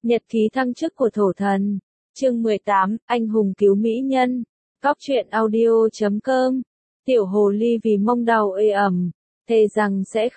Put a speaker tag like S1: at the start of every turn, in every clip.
S1: Nhật ký thăng chức của thổ thần. Chương 18, anh hùng cứu mỹ nhân. Góc truyện audio.com. Tiểu hồ ly vì mông đau ê ẩm, thề rằng sẽ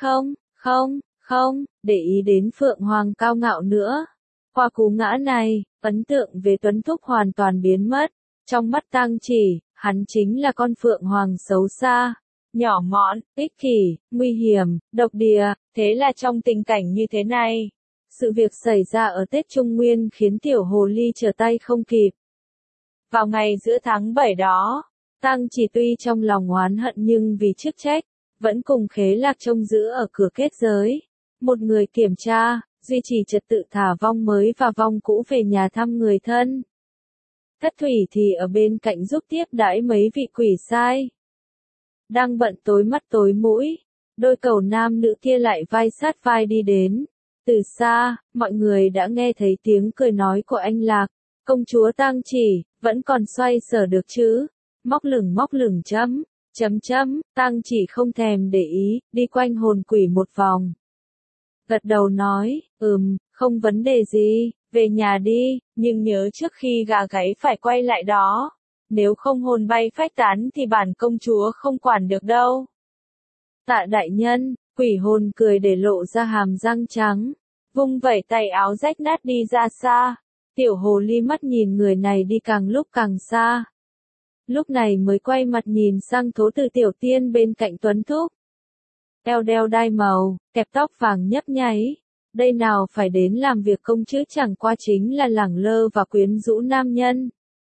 S1: không, để ý đến Phượng Hoàng cao ngạo nữa. Qua cú ngã này, ấn tượng về Tuấn Thúc hoàn toàn biến mất. Trong mắt Tang Chỉ, hắn chính là con Phượng Hoàng xấu xa, nhỏ mọn, ích kỷ, nguy hiểm, độc địa. Thế là trong tình cảnh như thế này, sự việc xảy ra ở Tết Trung Nguyên khiến tiểu hồ ly trở tay không kịp. Vào ngày giữa tháng 7 đó, Tang Chỉ tuy trong lòng oán hận nhưng vì chức trách, vẫn cùng Khế Lạc trông giữ ở cửa kết giới. Một người kiểm tra, duy trì trật tự thả vong mới và vong cũ về nhà thăm người thân. Thất Thủy thì ở bên cạnh giúp tiếp đãi mấy vị quỷ sai. Đang bận tối mắt tối mũi, đôi cầu nam nữ kia lại vai sát vai đi đến. Từ xa, mọi người đã nghe thấy tiếng cười nói của anh Lạc. Công chúa Tang Chỉ, vẫn còn xoay sở được chứ? Móc lửng chấm. Tang Chỉ không thèm để ý, đi quanh hồn quỷ một vòng. Gật đầu nói, không vấn đề gì, về nhà đi, nhưng nhớ trước khi gà gáy phải quay lại đó. Nếu không hồn bay phách tán thì bản công chúa không quản được đâu. Tạ đại nhân, quỷ hồn cười để lộ ra hàm răng trắng, vung vẩy tay áo rách nát đi ra xa. Tiểu hồ ly mắt nhìn người này đi càng lúc càng xa. Lúc này mới quay mặt nhìn sang Thố Từ tiểu tiên bên cạnh Tuấn Thúc. Eo đeo đai màu, kẹp tóc vàng nhấp nháy. Đây nào phải đến làm việc công chứ chẳng qua chính là lẳng lơ và quyến rũ nam nhân.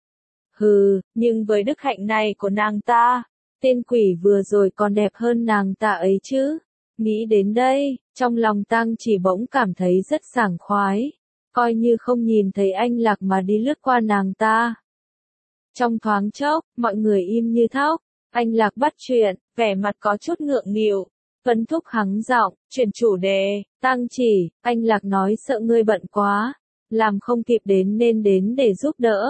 S1: Hừ, nhưng với đức hạnh này của nàng ta, tên quỷ vừa rồi còn đẹp hơn nàng ta ấy chứ. Nghĩ đến đây, trong lòng Tang Chỉ bỗng cảm thấy rất sảng khoái. Coi như không nhìn thấy anh Lạc mà đi lướt qua nàng ta. Trong thoáng chốc, mọi người im như thóc. Anh Lạc bắt chuyện, vẻ mặt có chút ngượng nghịu. Tuấn Thúc hắng giọng, chuyển chủ đề. Tang Chỉ, anh Lạc nói sợ ngươi bận quá, làm không kịp đến nên đến để giúp đỡ.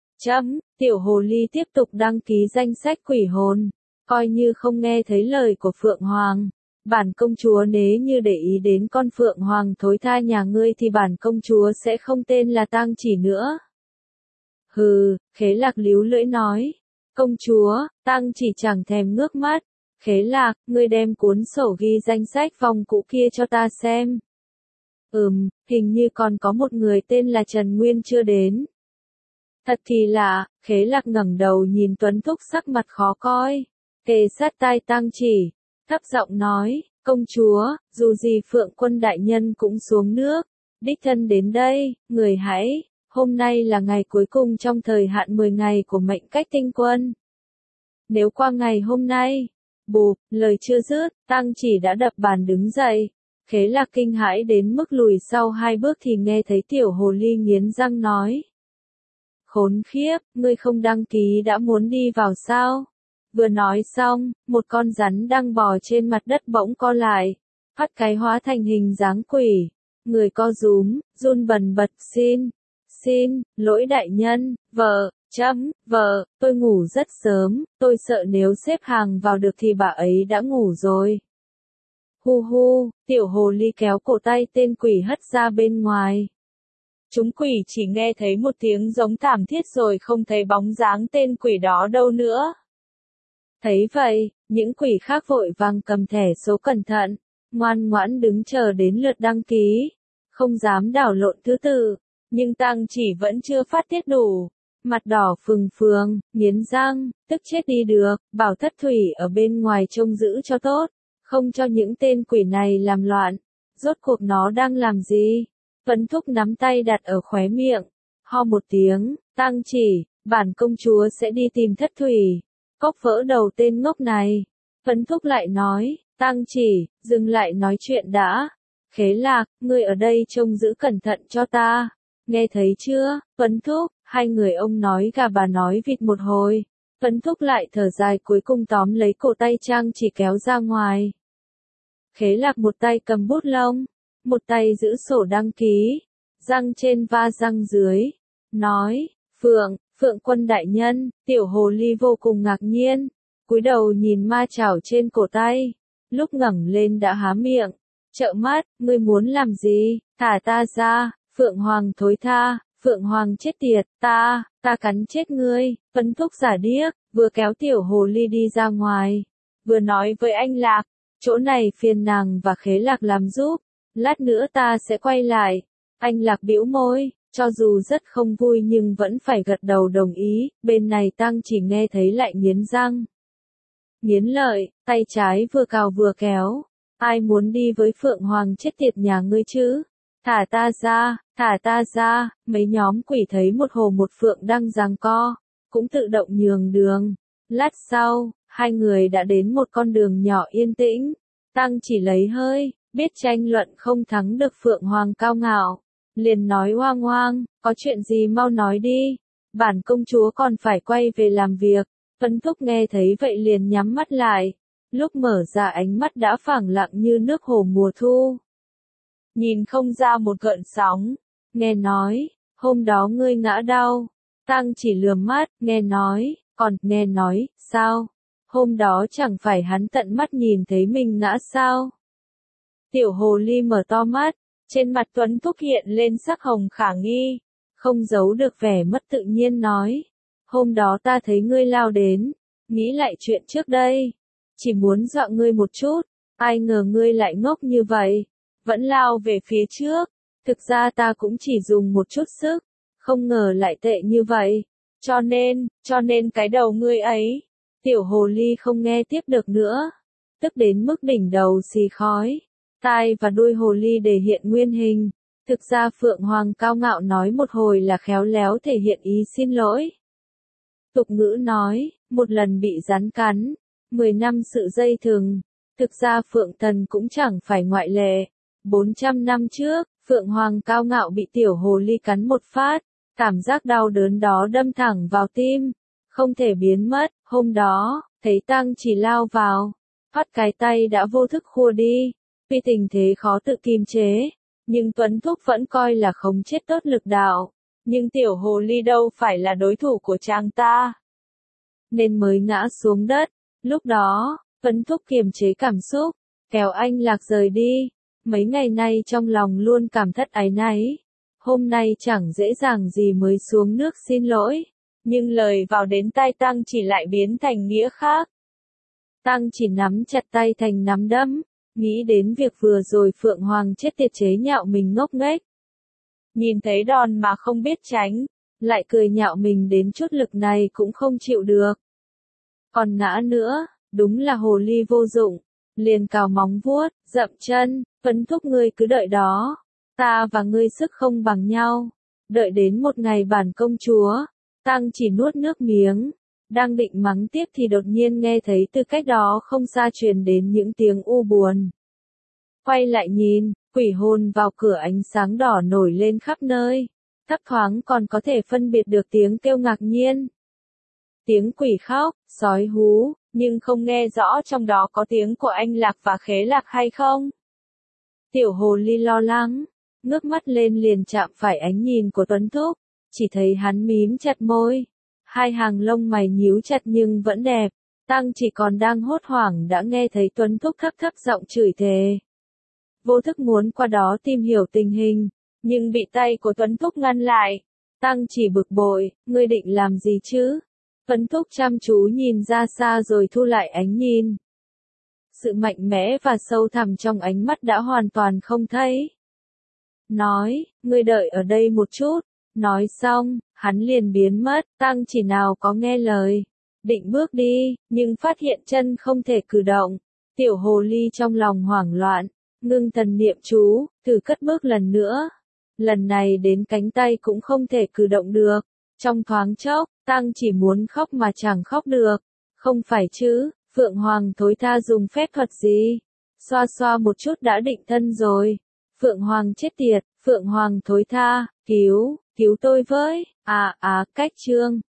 S1: Tiểu hồ ly tiếp tục đăng ký danh sách quỷ hồn, coi như không nghe thấy lời của Phượng Hoàng. Bản công chúa nếu như để ý đến con Phượng Hoàng thối tha nhà ngươi thì bản công chúa sẽ không tên là Tang Chỉ nữa. Hừ, Khế Lạc líu lưỡi nói. Công chúa, Tang Chỉ chẳng thèm ngước mắt. Khế Lạc, ngươi đem cuốn sổ ghi danh sách vong cũ kia cho ta xem. Hình như còn có một người tên là Trần Nguyên chưa đến. Thật thì lạ, Khế Lạc ngẩng đầu nhìn Tuấn Thúc sắc mặt khó coi. Kề sát tai Tang Chỉ, thấp giọng nói, công chúa, dù gì Phượng Quân đại nhân cũng xuống nước, đích thân đến đây, người hãy, hôm nay là ngày cuối cùng trong thời hạn 10 ngày của mệnh cách tinh quân. Nếu qua ngày hôm nay, bụp, lời chưa dứt, Tang Chỉ đã đập bàn đứng dậy. Khế Lạc kinh hãi đến mức lùi sau 2 bước thì nghe thấy tiểu hồ ly nghiến răng nói. Khốn khiếp, ngươi không đăng ký đã muốn đi vào sao? Vừa nói xong, một con rắn đang bò trên mặt đất bỗng co lại, phát cái hóa thành hình dáng quỷ. Người co rúm, run bần bật xin, lỗi đại nhân, vợ, tôi ngủ rất sớm, tôi sợ nếu xếp hàng vào được thì bà ấy đã ngủ rồi. Hu, tiểu hồ ly kéo cổ tay tên quỷ hất ra bên ngoài. Chúng quỷ chỉ nghe thấy một tiếng giống thảm thiết rồi không thấy bóng dáng tên quỷ đó đâu nữa. Thấy vậy, những quỷ khác vội vàng cầm thẻ số cẩn thận, ngoan ngoãn đứng chờ đến lượt đăng ký, không dám đảo lộn thứ tự, nhưng Tang Chỉ vẫn chưa phát tiết đủ, mặt đỏ phừng, nghiến răng, tức chết đi được, bảo Thất Thủy ở bên ngoài trông giữ cho tốt, không cho những tên quỷ này làm loạn. Rốt cuộc nó đang làm gì? Tuấn Thúc nắm tay đặt ở khóe miệng, ho một tiếng, Tang Chỉ, bản công chúa sẽ đi tìm Thất Thủy. Cốc vỡ đầu tên ngốc này. Tuấn Thúc lại nói, Tang Chỉ, dừng lại nói chuyện đã. Khế Lạc, ngươi ở đây trông giữ cẩn thận cho ta. Nghe thấy chưa, Tuấn Thúc? Hai người ông nói gà bà nói vịt một hồi. Tuấn Thúc lại thở dài cuối cùng tóm lấy cổ tay Tang Chỉ kéo ra ngoài. Khế Lạc một tay cầm bút lông, một tay giữ sổ đăng ký, răng trên va răng dưới, nói, Phượng Quân đại nhân. Tiểu hồ ly vô cùng ngạc nhiên, cúi đầu nhìn ma chảo trên cổ tay, lúc ngẩng lên đã há miệng, trợn mắt, ngươi muốn làm gì, thả ta ra. Phượng Hoàng thối tha, Phượng Hoàng chết tiệt, ta cắn chết ngươi, Tuấn Thúc giả điếc, vừa kéo tiểu hồ ly đi ra ngoài, vừa nói với anh Lạc, chỗ này phiền nàng và Khế Lạc làm giúp, lát nữa ta sẽ quay lại. Anh Lạc bĩu môi, cho dù rất không vui nhưng vẫn phải gật đầu đồng ý, bên này Tăng chỉ nghe thấy lại nghiến răng. Nghiến lợi, tay trái vừa cào vừa kéo, ai muốn đi với Phượng Hoàng chết tiệt nhà ngươi chứ? Thả ta ra, mấy nhóm quỷ thấy một hồ một phượng đang giằng co, cũng tự động nhường đường. Lát sau, hai người đã đến một con đường nhỏ yên tĩnh, Tăng chỉ lấy hơi, biết tranh luận không thắng được Phượng Hoàng cao ngạo, liền nói hoang hoang, có chuyện gì mau nói đi, bản công chúa còn phải quay về làm việc. Tuấn Thúc nghe thấy vậy liền nhắm mắt lại, lúc mở ra ánh mắt đã phẳng lặng như nước hồ mùa thu. Nhìn không ra một gợn sóng, nghe nói, hôm đó ngươi ngã đau, Tăng chỉ lườm mắt, nghe nói, sao? Hôm đó chẳng phải hắn tận mắt nhìn thấy mình ngã sao? Tiểu hồ ly mở to mắt, trên mặt Tuấn Thúc hiện lên sắc hồng khả nghi, không giấu được vẻ mất tự nhiên nói. Hôm đó ta thấy ngươi lao đến, nghĩ lại chuyện trước đây, chỉ muốn dọa ngươi một chút, ai ngờ ngươi lại ngốc như vậy, vẫn lao về phía trước, thực ra ta cũng chỉ dùng một chút sức, không ngờ lại tệ như vậy, cho nên cái đầu ngươi ấy, tiểu hồ ly không nghe tiếp được nữa, tức đến mức đỉnh đầu xì khói, tai và đuôi hồ ly để hiện nguyên hình, thực ra Phượng Hoàng cao ngạo nói một hồi là khéo léo thể hiện ý xin lỗi. Tục ngữ nói, một lần bị rắn cắn, 10 năm sự dây thừng, thực ra Phượng Thần cũng chẳng phải ngoại lệ. 400 năm trước, Phượng Hoàng cao ngạo bị tiểu hồ ly cắn một phát, cảm giác đau đớn đó đâm thẳng vào tim, không thể biến mất. Hôm đó, thấy Tăng chỉ lao vào, phát cái tay đã vô thức khua đi, vì tình thế khó tự kiềm chế, nhưng Tuấn Thúc vẫn coi là khống chết tốt lực đạo. Nhưng tiểu hồ ly đâu phải là đối thủ của chàng ta, nên mới ngã xuống đất. Lúc đó, Tuấn Thúc kiềm chế cảm xúc, kéo anh Lạc rời đi. Mấy ngày nay trong lòng luôn cảm thất áy náy. Hôm nay chẳng dễ dàng gì mới xuống nước xin lỗi, nhưng lời vào đến tai Tăng chỉ lại biến thành nghĩa khác. Tăng chỉ nắm chặt tay thành nắm đấm, nghĩ đến việc vừa rồi Phượng Hoàng chết tiệt chế nhạo mình ngốc nghếch. Nhìn thấy đòn mà không biết tránh, lại cười nhạo mình đến chút lực này cũng không chịu được. Còn ngã nữa, đúng là hồ ly vô dụng, liền cào móng vuốt, dậm chân, Tuấn Thúc ngươi cứ đợi đó, ta và ngươi sức không bằng nhau, đợi đến một ngày bản công chúa, Tăng chỉ nuốt nước miếng, đang định mắng tiếp thì đột nhiên nghe thấy từ cách đó không xa truyền đến những tiếng u buồn. Quay lại nhìn, quỷ hồn vào cửa ánh sáng đỏ nổi lên khắp nơi, thấp thoáng còn có thể phân biệt được tiếng kêu ngạc nhiên. Tiếng quỷ khóc, sói hú, nhưng không nghe rõ trong đó có tiếng của anh Lạc và Khế Lạc hay không. Tiểu hồ ly lo lắng, ngước mắt lên liền chạm phải ánh nhìn của Tuấn Thúc, chỉ thấy hắn mím chặt môi, hai hàng lông mày nhíu chặt nhưng vẫn đẹp. Tăng chỉ còn đang hốt hoảng đã nghe thấy Tuấn Thúc thấp thấp giọng chửi thề. Vô thức muốn qua đó tìm hiểu tình hình, nhưng bị tay của Tuấn Thúc ngăn lại. Tăng chỉ bực bội, ngươi định làm gì chứ? Tuấn Thúc chăm chú nhìn ra xa rồi thu lại ánh nhìn. Sự mạnh mẽ và sâu thẳm trong ánh mắt đã hoàn toàn không thấy. Nói, ngươi đợi ở đây một chút. Nói xong, hắn liền biến mất, Tăng chỉ nào có nghe lời. Định bước đi, nhưng phát hiện chân không thể cử động. Tiểu hồ ly trong lòng hoảng loạn, ngưng thần niệm chú, thử cất bước lần nữa. Lần này đến cánh tay cũng không thể cử động được. Trong thoáng chốc, Tăng chỉ muốn khóc mà chẳng khóc được. Không phải chứ, Phượng Hoàng thối tha dùng phép thuật gì? Xoa xoa một chút đã định thân rồi. Phượng Hoàng chết tiệt, Phượng Hoàng thối tha, cứu tôi với, cách chương.